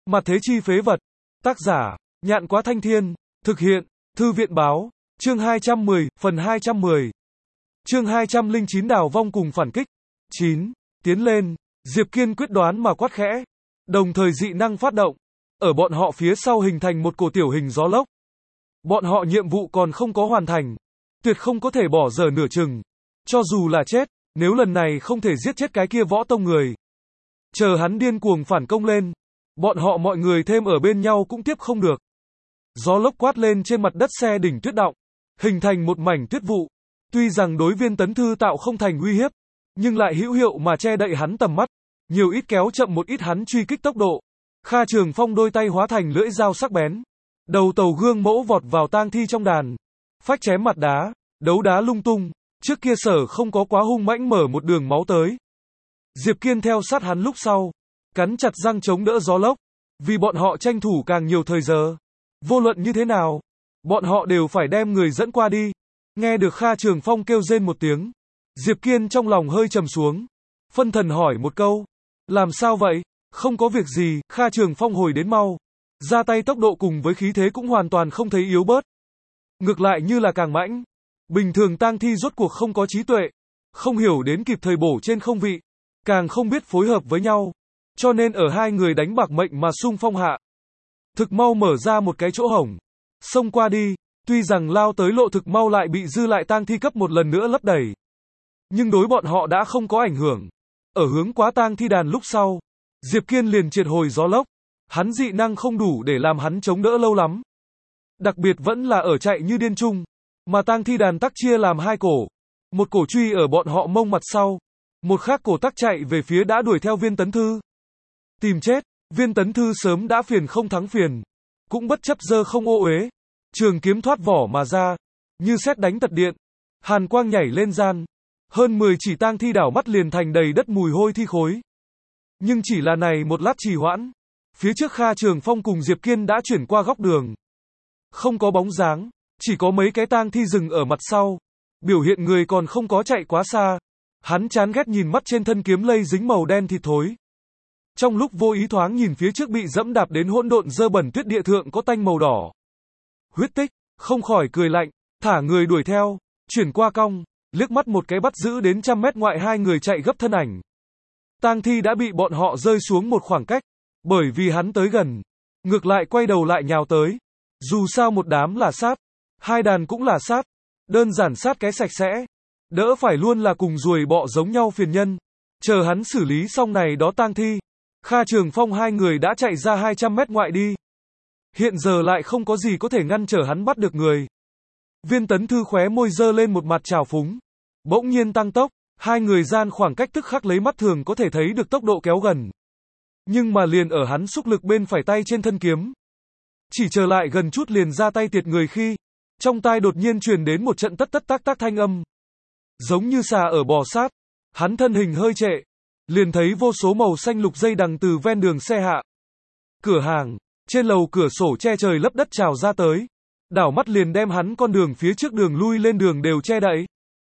Mặt thế chi phế vật. Tác giả, Nhạn Quá Thanh Thiên. Thực hiện, Thư viện Báo. Chương 210, phần 210. Chương 209 đào vong cùng phản kích. 9. Tiến lên. Diệp Kiên quyết đoán mà quát khẽ. Đồng thời dị năng phát động. Ở bọn họ phía sau hình thành một cổ tiểu hình gió lốc. Bọn họ nhiệm vụ còn không có hoàn thành. Tuyệt không có thể bỏ dở nửa chừng. Cho dù là chết, nếu lần này không thể giết chết cái kia võ tông người. Chờ hắn điên cuồng phản công lên. Bọn họ mọi người thêm ở bên nhau cũng tiếp không được. Gió lốc quát lên trên mặt đất xe đỉnh tuyết động. Hình thành một mảnh tuyết vụ. Tuy rằng đối Viên Tấn Thư tạo không thành uy hiếp. Nhưng lại hữu hiệu mà che đậy hắn tầm mắt. Nhiều ít kéo chậm một ít hắn truy kích tốc độ. Kha Trường Phong đôi tay hóa thành lưỡi dao sắc bén. Đầu tàu gương mẫu vọt vào tang thi trong đàn. Phách chém mặt đá. Đấu đá lung tung. Trước kia Sở không có quá hung mãnh mở một đường máu tới. Diệp Kiên theo sát hắn lúc sau. Cắn chặt răng chống đỡ gió lốc. Vì bọn họ tranh thủ càng nhiều thời giờ. Vô luận như thế nào, bọn họ đều phải đem người dẫn qua đi. Nghe được Kha Trường Phong kêu rên một tiếng. Diệp Kiên trong lòng hơi trầm xuống. Phân thần hỏi một câu. Làm sao vậy? Không có việc gì, Kha Trường Phong hồi đến mau. Ra tay tốc độ cùng với khí thế cũng hoàn toàn không thấy yếu bớt. Ngược lại như là càng mãnh. Bình thường tang thi rốt cuộc không có trí tuệ. Không hiểu đến kịp thời bổ trên không vị. Càng không biết phối hợp với nhau. Cho nên ở hai người đánh bạc mệnh mà xung phong hạ. Thực mau mở ra một cái chỗ hổng. Xông qua đi. Tuy rằng lao tới lộ thực mau lại bị dư lại tang thi cấp một lần nữa lấp đầy. Nhưng đối bọn họ đã không có ảnh hưởng. Ở hướng quá tang thi đàn lúc sau. Diệp Kiên liền triệt hồi gió lốc. Hắn dị năng không đủ để làm hắn chống đỡ lâu lắm. Đặc biệt vẫn là ở chạy như điên chung. Mà tang thi đàn tắc chia làm hai cổ. Một cổ truy ở bọn họ mông mặt sau. Một khác cổ tắc chạy về phía đã đuổi theo Viên Tấn Thư. Tìm chết. Viên Tấn Thư sớm đã phiền không thắng phiền. Cũng bất chấp dơ không ô uế. Trường kiếm thoát vỏ mà ra. Như sét đánh tật điện. Hàn quang nhảy lên gian. Hơn 10 chỉ tang thi đảo mắt liền thành đầy đất mùi hôi thi khối. Nhưng chỉ là này một lát trì hoãn. Phía trước Kha Trường Phong cùng Diệp Kiên đã chuyển qua góc đường. Không có bóng dáng. Chỉ có mấy cái tang thi rừng ở mặt sau. Biểu hiện người còn không có chạy quá xa. Hắn chán ghét nhìn mắt trên thân kiếm lây dính màu đen thịt thối. Trong lúc vô ý thoáng nhìn phía trước bị dẫm đạp đến hỗn độn dơ bẩn tuyết địa thượng có tanh màu đỏ. Huyết tích, không khỏi cười lạnh, thả người đuổi theo, chuyển qua cong, liếc mắt một cái bắt giữ đến 100 mét ngoại hai người chạy gấp thân ảnh. Tang thi đã bị bọn họ rơi xuống một khoảng cách, bởi vì hắn tới gần, ngược lại quay đầu lại nhào tới. Dù sao một đám là sát, hai đàn cũng là sát, đơn giản sát cái sạch sẽ, đỡ phải luôn là cùng ruồi bọ giống nhau phiền nhân. Chờ hắn xử lý xong này đó tang thi. Kha Trường Phong hai người đã chạy ra 200 mét ngoại đi. Hiện giờ lại không có gì có thể ngăn trở hắn bắt được người. Viên Tấn Thư khóe môi dơ lên một mặt trào phúng. Bỗng nhiên tăng tốc, hai người gian khoảng cách tức khắc lấy mắt thường có thể thấy được tốc độ kéo gần. Nhưng mà liền ở hắn xúc lực bên phải tay trên thân kiếm. Chỉ chờ lại gần chút liền ra tay tiệt người khi. Trong tai đột nhiên truyền đến một trận tất tất tác tác thanh âm. Giống như xà ở bò sát. Hắn thân hình hơi trệ. Liền thấy vô số màu xanh lục dây đằng từ ven đường xe hạ. Cửa hàng, trên lầu cửa sổ che trời lấp đất trào ra tới. Đảo mắt liền đem hắn con đường phía trước đường lui lên đường đều che đậy.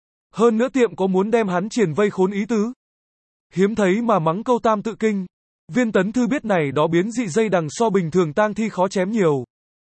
Hơn nữa tiệm có muốn đem hắn triền vây khốn ý tứ. Hiếm thấy mà mắng câu tam tự kinh. Viên Tấn Thư biết này đó biến dị dây đằng so bình thường tang thi khó chém nhiều.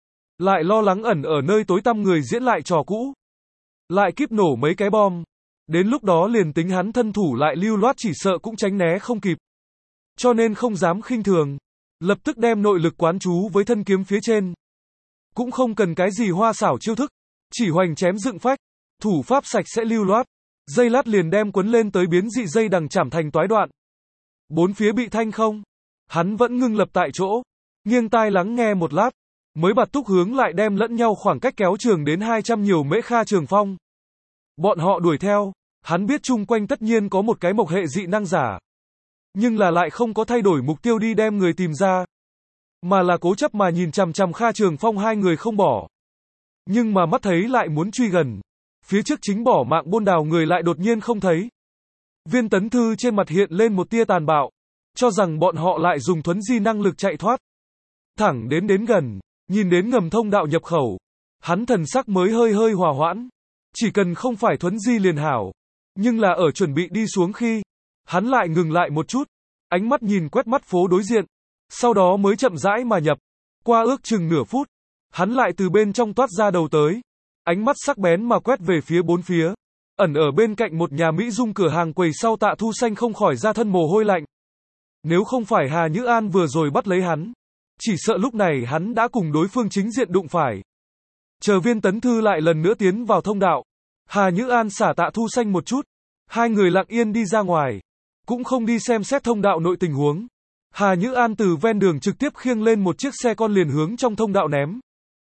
Lại lo lắng ẩn ở nơi tối tăm người diễn lại trò cũ. Lại kíp nổ mấy cái bom. Đến lúc đó liền tính hắn thân thủ lại lưu loát chỉ sợ cũng tránh né không kịp. Cho nên không dám khinh thường. Lập tức đem nội lực quán chú với thân kiếm phía trên. Cũng không cần cái gì hoa xảo chiêu thức. Chỉ hoành chém dựng phách. Thủ pháp sạch sẽ lưu loát. Dây lát liền đem quấn lên tới biến dị dây đằng chảm thành toái đoạn. Bốn phía bị thanh không. Hắn vẫn ngưng lập tại chỗ. Nghiêng tai lắng nghe một lát. Mới bạt túc hướng lại đem lẫn nhau khoảng cách kéo trường đến 200 nhiều mễ Kha Trường Phong. Bọn họ đuổi theo, hắn biết chung quanh tất nhiên có một cái mộc hệ dị năng giả. Nhưng là lại không có thay đổi mục tiêu đi đem người tìm ra. Mà là cố chấp mà nhìn chằm chằm Kha Trường Phong hai người không bỏ. Nhưng mà mắt thấy lại muốn truy gần. Phía trước chính bỏ mạng bôn đào người lại đột nhiên không thấy. Viên Tấn Thư trên mặt hiện lên một tia tàn bạo. Cho rằng bọn họ lại dùng thuấn di năng lực chạy thoát. Thẳng đến gần, nhìn đến ngầm thông đạo nhập khẩu. Hắn thần sắc mới hơi hòa hoãn. Chỉ cần không phải thuấn di liền hảo. Nhưng là ở chuẩn bị đi xuống khi. Hắn lại ngừng lại một chút. Ánh mắt nhìn quét mắt phố đối diện. Sau đó mới chậm rãi mà nhập. Qua ước chừng nửa phút, hắn lại từ bên trong toát ra đầu tới. Ánh mắt sắc bén mà quét về phía bốn phía. Ẩn ở bên cạnh một nhà Mỹ Dung cửa hàng quầy sau Tạ Thu Xanh không khỏi ra thân mồ hôi lạnh. Nếu không phải Hà Nhữ An vừa rồi bắt lấy hắn, chỉ sợ lúc này hắn đã cùng đối phương chính diện đụng phải. Chờ Viên Tấn Thư lại lần nữa tiến vào thông đạo. Hà Nhữ An xả Tạ Thu Xanh một chút. Hai người lặng yên đi ra ngoài. Cũng không đi xem xét thông đạo nội tình huống. Hà Nhữ An từ ven đường trực tiếp khiêng lên một chiếc xe con liền hướng trong thông đạo ném.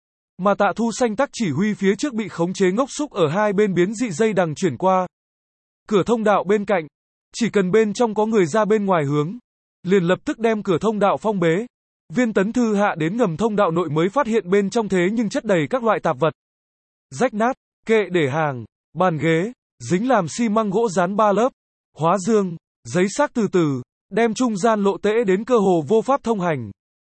Mà Tạ Thu Xanh tắc chỉ huy phía trước bị khống chế ngốc xúc ở hai bên biến dị dây đằng chuyển qua. Cửa thông đạo bên cạnh. Chỉ cần bên trong có người ra bên ngoài hướng. Liền lập tức đem cửa thông đạo phong bế. Viên Tấn Thư hạ đến ngầm thông đạo nội mới phát hiện bên trong thế nhưng chất đầy các loại tạp vật. Rách nát, kệ để hàng, bàn ghế, dính làm xi măng gỗ dán 3 lớp, hóa dương, giấy xác từ từ, đem trung gian lộ tễ đến cơ hồ vô pháp thông hành.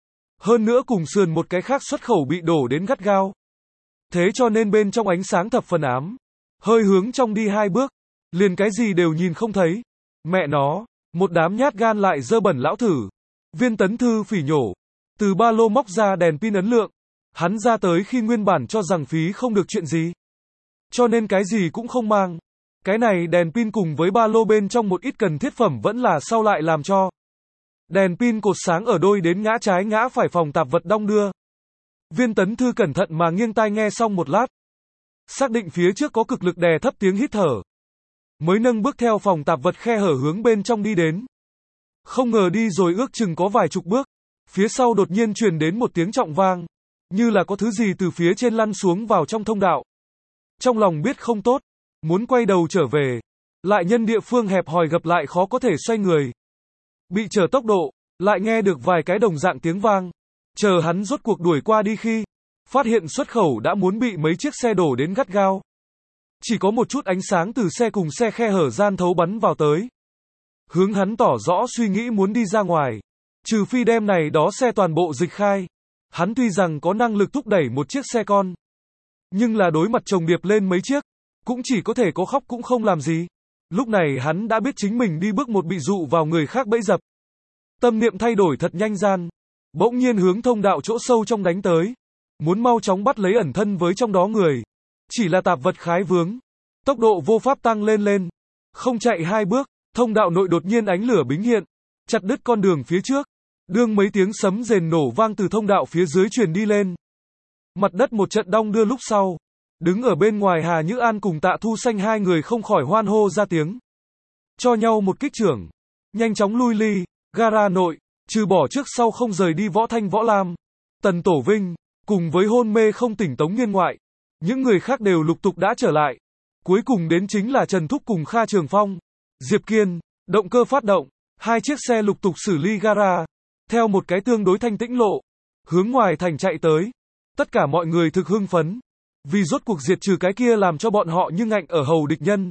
Hơn nữa cùng sườn một cái khác xuất khẩu bị đổ đến gắt gao. Thế cho nên bên trong ánh sáng thập phần ám. Hơi hướng trong đi 2 bước, liền cái gì đều nhìn không thấy. Mẹ nó, một đám nhát gan lại dơ bẩn lão thử. Viên Tấn Thư phỉ nhổ. Từ ba lô móc ra đèn pin ấn lượng. Hắn ra tới khi nguyên bản cho rằng phí không được chuyện gì. Cho nên cái gì cũng không mang. Cái này đèn pin cùng với ba lô bên trong một ít cần thiết phẩm vẫn là sau lại làm cho. Đèn pin cột sáng ở đôi đến ngã trái ngã phải phòng tạp vật đong đưa. Viên Tấn Thư cẩn thận mà nghiêng tai nghe xong một lát. Xác định phía trước có cực lực đè thấp tiếng hít thở. Mới nâng bước theo phòng tạp vật khe hở hướng bên trong đi đến. Không ngờ đi rồi ước chừng có vài chục bước. Phía sau đột nhiên truyền đến một tiếng trọng vang. Như là có thứ gì từ phía trên lăn xuống vào trong thông đạo. Trong lòng biết không tốt. Muốn quay đầu trở về. Lại nhân địa phương hẹp hòi gập lại khó có thể xoay người. Bị trở tốc độ. Lại nghe được vài cái đồng dạng tiếng vang. Chờ hắn rốt cuộc đuổi qua đi khi. Phát hiện xuất khẩu đã muốn bị mấy chiếc xe đổ đến gắt gao. Chỉ có một chút ánh sáng từ xe cùng xe khe hở gian thấu bắn vào tới. Hướng hắn tỏ rõ suy nghĩ muốn đi ra ngoài. Trừ phi đem này đó xe toàn bộ dịch khai. Hắn tuy rằng có năng lực thúc đẩy một chiếc xe con. Nhưng là đối mặt chồng điệp lên mấy chiếc. Cũng chỉ có thể có khóc cũng không làm gì. Lúc này hắn đã biết chính mình đi bước một bị dụ vào người khác bẫy dập. Tâm niệm thay đổi thật nhanh gian. Bỗng nhiên hướng thông đạo chỗ sâu trong đánh tới. Muốn mau chóng bắt lấy ẩn thân với trong đó người. Chỉ là tạp vật khái vướng. Tốc độ vô pháp tăng lên. Không chạy 2 bước. Thông đạo nội đột nhiên ánh lửa bính hiện. Chặt đứt con đường phía trước. Đương mấy tiếng sấm rền nổ vang từ thông đạo phía dưới truyền đi lên. Mặt đất một trận đong đưa lúc sau. Đứng ở bên ngoài Hà Nhữ An cùng Tạ Thu Xanh hai người không khỏi hoan hô ra tiếng. Cho nhau một kích trưởng. Nhanh chóng lui ly. Gara nội. Trừ bỏ trước sau không rời đi Võ Thanh Võ Lam. Tần Tổ Vinh. Cùng với hôn mê không tỉnh Tống Nghiên ngoại. Những người khác đều lục tục đã trở lại. Cuối cùng đến chính là Trần Thúc cùng Kha Trường Phong. Diệp Kiên. Động cơ phát động. 2 chiếc xe lục tục xử ly gara. Theo một cái tương đối thanh tĩnh lộ. Hướng ngoài thành chạy tới. Tất cả mọi người thực hưng phấn. Vì rốt cuộc diệt trừ cái kia làm cho bọn họ như ngạnh ở hầu địch nhân.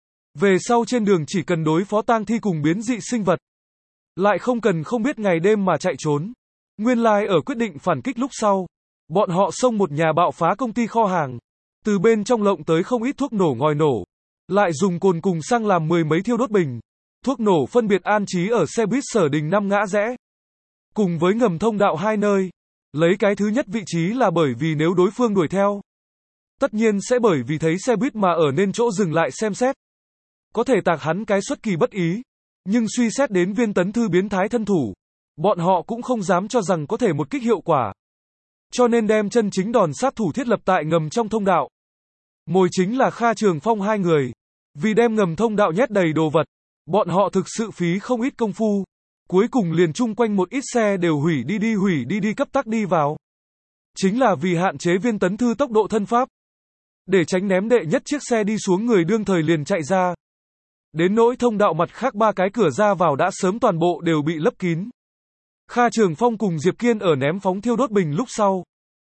Về sau trên đường chỉ cần đối phó tang thi cùng biến dị sinh vật. Lại không cần không biết ngày đêm mà chạy trốn. Nguyên lai ở quyết định phản kích lúc sau. Bọn họ xông một nhà bạo phá công ty kho hàng. Từ bên trong lộng tới không ít thuốc nổ ngòi nổ. Lại dùng cồn cùng xăng làm 10 mấy thiêu đốt bình. Thuốc nổ phân biệt an trí ở xe buýt Sở Đình 5 ngã rẽ. Cùng với ngầm thông đạo 2 nơi. Lấy cái thứ nhất vị trí là bởi vì nếu đối phương đuổi theo. Tất nhiên sẽ bởi vì thấy xe buýt mà ở nên chỗ dừng lại xem xét. Có thể tạc hắn cái xuất kỳ bất ý. Nhưng suy xét đến Viên Tấn Thư biến thái thân thủ. Bọn họ cũng không dám cho rằng có thể một kích hiệu quả. Cho nên đem chân chính đòn sát thủ thiết lập tại ngầm trong thông đạo. Mồi chính là Kha Trường Phong hai người. Vì đem ngầm thông đạo nhét đầy đồ vật. Bọn họ thực sự phí không ít công phu. Cuối cùng liền chung quanh một ít xe đều hủy đi cấp tắc đi vào. Chính là vì hạn chế Viên Tấn Thư tốc độ thân pháp. Để tránh ném đệ nhất chiếc xe đi xuống người đương thời liền chạy ra. Đến nỗi thông đạo mặt khác 3 cái cửa ra vào đã sớm toàn bộ đều bị lấp kín. Kha Trường Phong cùng Diệp Kiên ở ném phóng thiêu đốt bình lúc sau.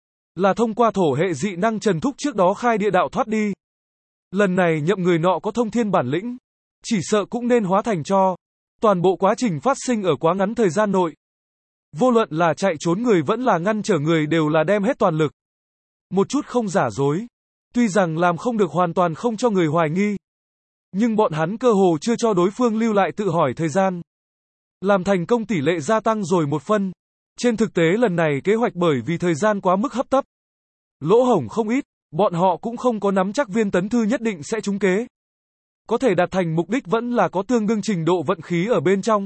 Là thông qua thổ hệ dị năng Trần Thúc trước đó khai địa đạo thoát đi. Lần này nhậm người nọ có thông thiên bản lĩnh. Chỉ sợ cũng nên hóa thành cho. Toàn bộ quá trình phát sinh ở quá ngắn thời gian nội. Vô luận là chạy trốn người vẫn là ngăn trở người đều là đem hết toàn lực. Một chút không giả dối. Tuy rằng làm không được hoàn toàn không cho người hoài nghi. Nhưng bọn hắn cơ hồ chưa cho đối phương lưu lại tự hỏi thời gian. Làm thành công tỷ lệ gia tăng rồi 1 phân. Trên thực tế lần này kế hoạch bởi vì thời gian quá mức hấp tấp, lỗ hổng không ít, bọn họ cũng không có nắm chắc viên tấn thư nhất định sẽ trúng kế. Có thể đạt thành mục đích vẫn là có tương đương trình độ vận khí ở bên trong.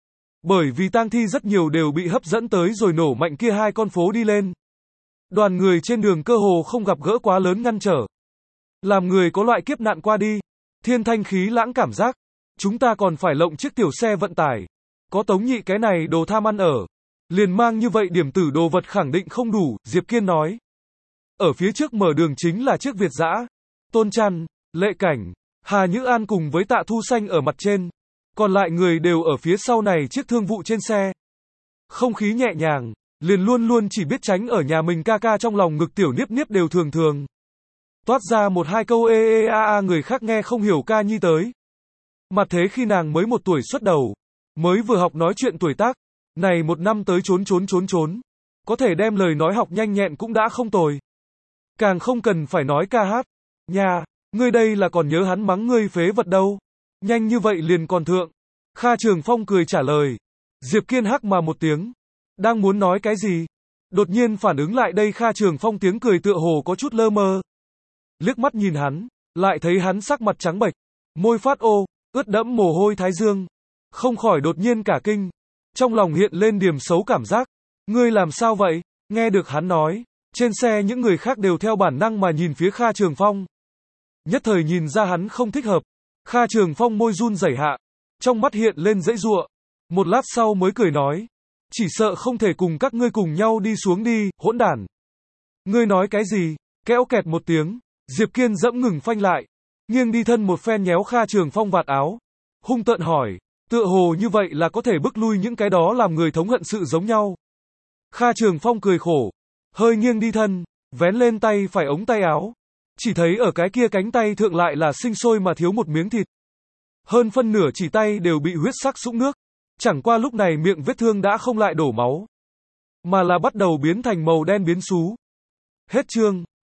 Bởi vì tang thi rất nhiều đều bị hấp dẫn tới rồi nổ mạnh kia hai con phố đi lên. Đoàn người trên đường cơ hồ không gặp gỡ quá lớn ngăn trở. Làm người có loại kiếp nạn qua đi, thiên thanh khí lãng cảm giác. Chúng ta còn phải lộng chiếc tiểu xe vận tải. Có Tống Nhị cái này đồ tham ăn ở. Liền mang như vậy điểm tử đồ vật khẳng định không đủ, Diệp Kiên nói. Ở phía trước mở đường chính là chiếc Việt dã. Tôn Trăn, Lệ Cảnh, Hà Nhữ An cùng với Tạ Thu Xanh ở mặt trên. Còn lại người đều ở phía sau này chiếc thương vụ trên xe. Không khí nhẹ nhàng, liền luôn luôn chỉ biết tránh ở nhà mình ca ca trong lòng ngực tiểu Niếp Niếp đều thường thường toát ra một hai câu người khác nghe không hiểu ca nhi tới. Mặt thế khi nàng mới 1 tuổi xuất đầu, mới vừa học nói chuyện tuổi tác, này 1 năm tới trốn, có thể đem lời nói học nhanh nhẹn cũng đã không tồi. Càng không cần phải nói ca hát. Nha, ngươi đây là còn nhớ hắn mắng ngươi phế vật đâu. Nhanh như vậy liền còn thượng. Kha Trường Phong cười trả lời. Diệp Kiên hắc mà một tiếng. Đang muốn nói cái gì? Đột nhiên phản ứng lại đây Kha Trường Phong tiếng cười tựa hồ có chút lơ mơ. Liếc mắt nhìn hắn, lại thấy hắn sắc mặt trắng bệch, môi phát ô, ướt đẫm mồ hôi thái dương. Không khỏi đột nhiên cả kinh. Trong lòng hiện lên điểm xấu cảm giác. Ngươi làm sao vậy? Nghe được hắn nói. Trên xe những người khác đều theo bản năng mà nhìn phía Kha Trường Phong. Nhất thời nhìn ra hắn không thích hợp. Kha Trường Phong môi run rẩy hạ. Trong mắt hiện lên dãy giụa. Một lát sau mới cười nói. Chỉ sợ không thể cùng các ngươi cùng nhau đi xuống đi, hỗn đản. Ngươi nói cái gì? Kéo kẹt một tiếng. Diệp Kiên dẫm ngừng phanh lại. Nghiêng đi thân một phen nhéo Kha Trường Phong vạt áo. Hung tợn hỏi. Tựa hồ như vậy là có thể bức lui những cái đó làm người thống hận sự giống nhau. Kha Trường Phong cười khổ. Hơi nghiêng đi thân. Vén lên tay phải ống tay áo. Chỉ thấy ở cái kia cánh tay thượng lại là sinh sôi mà thiếu một miếng thịt. Hơn phân nửa chỉ tay đều bị huyết sắc sũng nước. Chẳng qua lúc này miệng vết thương đã không lại đổ máu, mà là bắt đầu biến thành màu đen biến xú. Hết chương.